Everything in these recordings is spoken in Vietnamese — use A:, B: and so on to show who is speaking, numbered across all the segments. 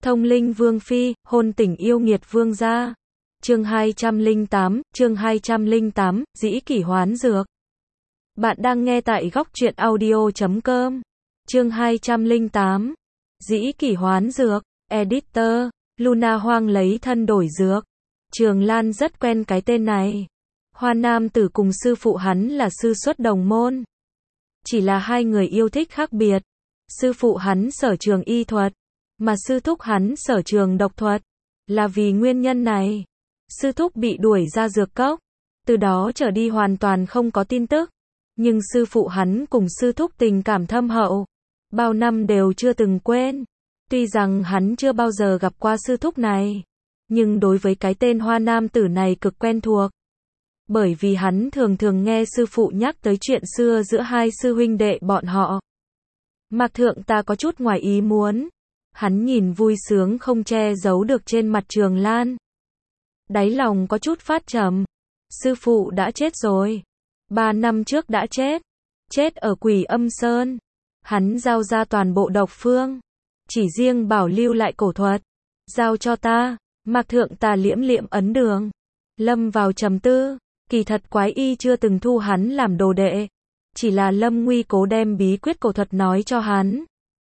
A: Thông linh vương phi, hôn tình yêu nghiệt vương gia. Chương 208, dĩ kỷ hoán dược. Bạn đang nghe tại góc truyện audio.com. Chương 208, dĩ kỷ hoán dược. Editor, Luna Hoang lấy thân đổi dược. Trường Lan rất quen cái tên này. Hoa nam tử cùng sư phụ hắn là sư xuất đồng môn. Chỉ là hai người yêu thích khác biệt. Sư phụ hắn sở trường y thuật, mà sư thúc hắn sở trường độc thuật. Là vì nguyên nhân này, sư thúc bị đuổi ra dược cốc, từ đó trở đi hoàn toàn không có tin tức. Nhưng sư phụ hắn cùng sư thúc tình cảm thâm hậu, bao năm đều chưa từng quên. Tuy rằng hắn chưa bao giờ gặp qua sư thúc này, nhưng đối với cái tên Hoa nam tử này cực quen thuộc. Bởi vì hắn thường thường nghe sư phụ nhắc tới chuyện xưa giữa hai sư huynh đệ bọn họ. Mạc Thượng ta có chút ngoài ý muốn. Hắn nhìn vui sướng không che giấu được trên mặt Trường Lan. Đáy lòng có chút phát trầm. Sư phụ đã chết rồi. 3 năm trước đã chết. Chết ở Quỷ Âm Sơn. Hắn giao ra toàn bộ độc phương. Chỉ riêng bảo lưu lại cổ thuật. Giao cho ta. Mạc Thượng ta liễm liệm ấn đường. Lâm vào trầm tư. Kỳ thật Quái Y chưa từng thu hắn làm đồ đệ. Chỉ là Lâm Nguy cố đem bí quyết cổ thuật nói cho hắn.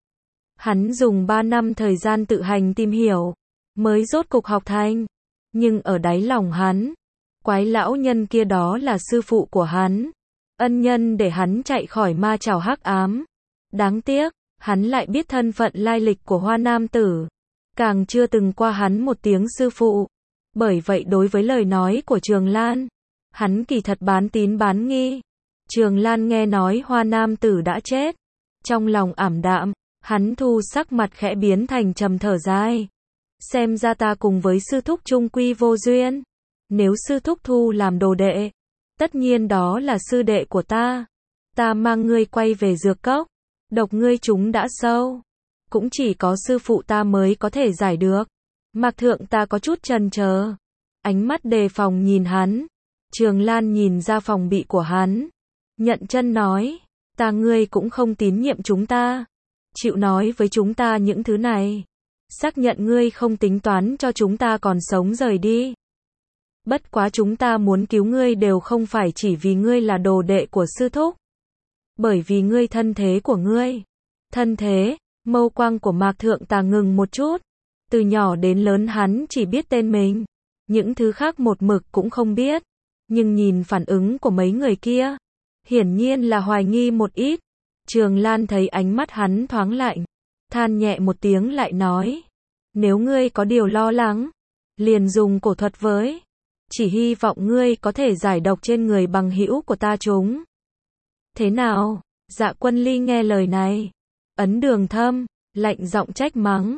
A: Hắn dùng 3 năm thời gian tự hành tìm hiểu, mới rốt cục học thành. Nhưng ở đáy lòng hắn, Quái lão nhân kia đó là sư phụ của hắn. Ân nhân để hắn chạy khỏi ma chảo hắc ám. Đáng tiếc, hắn lại biết thân phận lai lịch của Hoa nam tử. Càng chưa từng qua hắn một tiếng sư phụ. Bởi vậy đối với lời nói của Trường Lan, hắn kỳ thật bán tín bán nghi. Trường Lan nghe nói Hoa nam tử đã chết, trong lòng ảm đạm, hắn thu sắc mặt khẽ biến thành trầm thở dài. Xem ra ta cùng với sư thúc chung quy vô duyên. Nếu sư thúc thu làm đồ đệ, tất nhiên đó là sư đệ của ta. Ta mang ngươi quay về dược cốc, độc ngươi chúng đã sâu. Cũng chỉ có sư phụ ta mới có thể giải được. Mạc Thượng ta có chút chần chờ. Ánh mắt đề phòng nhìn hắn. Trường Lan nhìn ra phòng bị của hắn. Nhận chân nói, ta ngươi cũng không tín nhiệm chúng ta. Chịu nói với chúng ta những thứ này. Xác nhận ngươi không tính toán cho chúng ta còn sống rời đi. Bất quá chúng ta muốn cứu ngươi đều không phải chỉ vì ngươi là đồ đệ của sư thúc. Bởi vì ngươi thân thế của ngươi. Thân thế, mâu quang của Mạc Thượng ta ngừng một chút. Từ nhỏ đến lớn hắn chỉ biết tên mình. Những thứ khác một mực cũng không biết. Nhưng nhìn phản ứng của mấy người kia, hiển nhiên là hoài nghi một ít. Trường Lan thấy ánh mắt hắn thoáng lạnh, than nhẹ một tiếng lại nói, nếu ngươi có điều lo lắng, liền dùng cổ thuật với. Chỉ hy vọng ngươi có thể giải độc trên người bằng hữu của ta chúng. Thế nào? Dạ Quân Ly nghe lời này, ấn đường thâm, lạnh giọng trách mắng.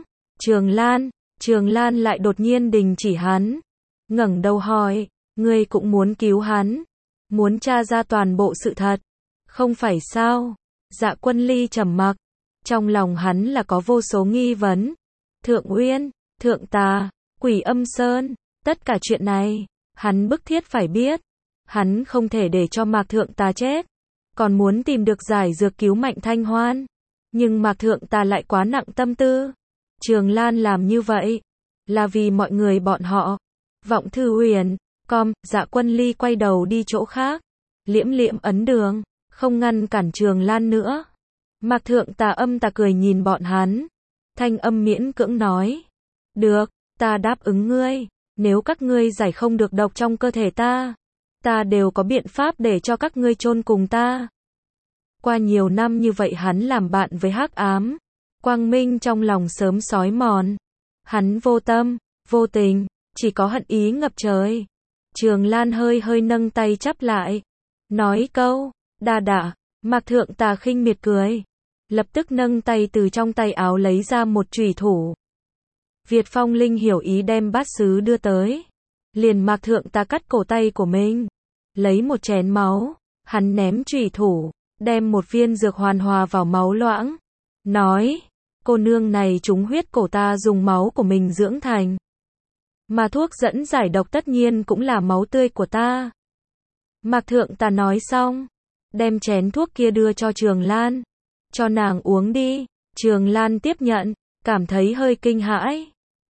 A: Trường Lan lại đột nhiên đình chỉ hắn, ngẩng đầu hỏi, ngươi cũng muốn cứu hắn, muốn tra ra toàn bộ sự thật, không phải sao? Dạ Quân Ly trầm mặc, trong lòng hắn là có vô số nghi vấn. Thượng Uyên, Thượng Tà, Quỷ Âm Sơn, tất cả chuyện này, hắn bức thiết phải biết. Hắn không thể để cho Mạc Thượng Tà chết, còn muốn tìm được giải dược cứu Mạnh Thanh Hoan. Nhưng Mạc Thượng Tà lại quá nặng tâm tư. Trường Lan làm như vậy, là vì mọi người bọn họ. Vọng Thư Huyền, Dạ Quân Ly quay đầu đi chỗ khác, liễm liệm ấn đường, không ngăn cản Trường Lan nữa. Mạc Thượng Tà âm tà cười nhìn bọn hắn, thanh âm miễn cưỡng nói, được, ta đáp ứng ngươi, nếu các ngươi giải không được độc trong cơ thể ta đều có biện pháp để cho các ngươi chôn cùng ta. Qua nhiều năm như vậy hắn làm bạn với hắc ám, quang minh trong lòng sớm xói mòn. Hắn vô tâm, vô tình, chỉ có hận ý ngập trời. Trường Lan hơi hơi nâng tay chắp lại, nói câu, đa đả. Mạc Thượng Tà khinh miệt cười, lập tức nâng tay từ trong tay áo lấy ra một chủy thủ. Việt Phong Linh hiểu ý đem bát sứ đưa tới, liền Mạc Thượng Tà cắt cổ tay của mình, lấy một chén máu, hắn ném chủy thủ, đem một viên dược hoàn hòa vào máu loãng, nói, cô nương này trúng huyết cổ ta dùng máu của mình dưỡng thành. Mà thuốc dẫn giải độc tất nhiên cũng là máu tươi của ta. Mạc Thượng Tà nói xong, đem chén thuốc kia đưa cho Trường Lan, cho nàng uống đi. Trường Lan tiếp nhận, cảm thấy hơi kinh hãi.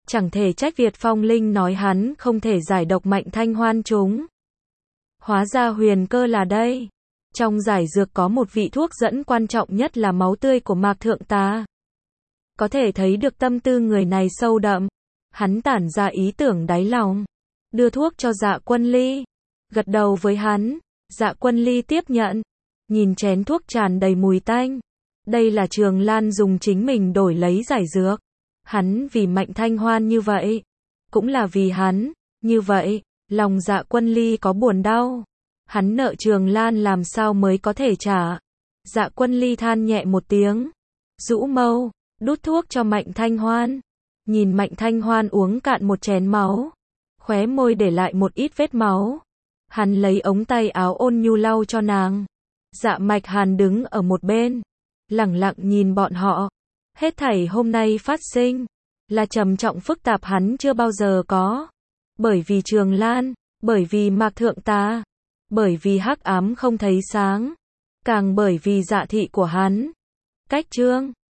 A: Chẳng thể trách Việt Phong Linh nói hắn không thể giải độc Mạnh Thanh Hoan chúng. Hóa ra huyền cơ là đây. Trong giải dược có một vị thuốc dẫn quan trọng nhất là máu tươi của Mạc Thượng Tá. Có thể thấy được tâm tư người này sâu đậm. Hắn tản ra ý tưởng đáy lòng. Đưa thuốc cho Dạ Quân Ly. Gật đầu với hắn. Dạ Quân Ly tiếp nhận. Nhìn chén thuốc tràn đầy mùi tanh. Đây là Trường Lan dùng chính mình đổi lấy giải dược. Hắn vì Mạnh Thanh Hoan như vậy. Cũng là vì hắn. Như vậy, lòng Dạ Quân Ly có buồn đau. Hắn nợ Trường Lan làm sao mới có thể trả. Dạ Quân Ly than nhẹ một tiếng. Rũ mâu, đút thuốc cho Mạnh Thanh Hoan. Nhìn Mạnh Thanh Hoan uống cạn một chén máu. Khóe môi để lại một ít vết máu. Hắn lấy ống tay áo ôn nhu lau cho nàng. Dạ Mạch Hàn đứng ở một bên. Lẳng lặng nhìn bọn họ. Hết thảy hôm nay phát sinh. Là trầm trọng phức tạp hắn chưa bao giờ có. Bởi vì Trường Lan. Bởi vì Mạc Thượng Tá. Bởi vì hắc ám không thấy sáng. Càng bởi vì dạ thị của hắn. Cách chương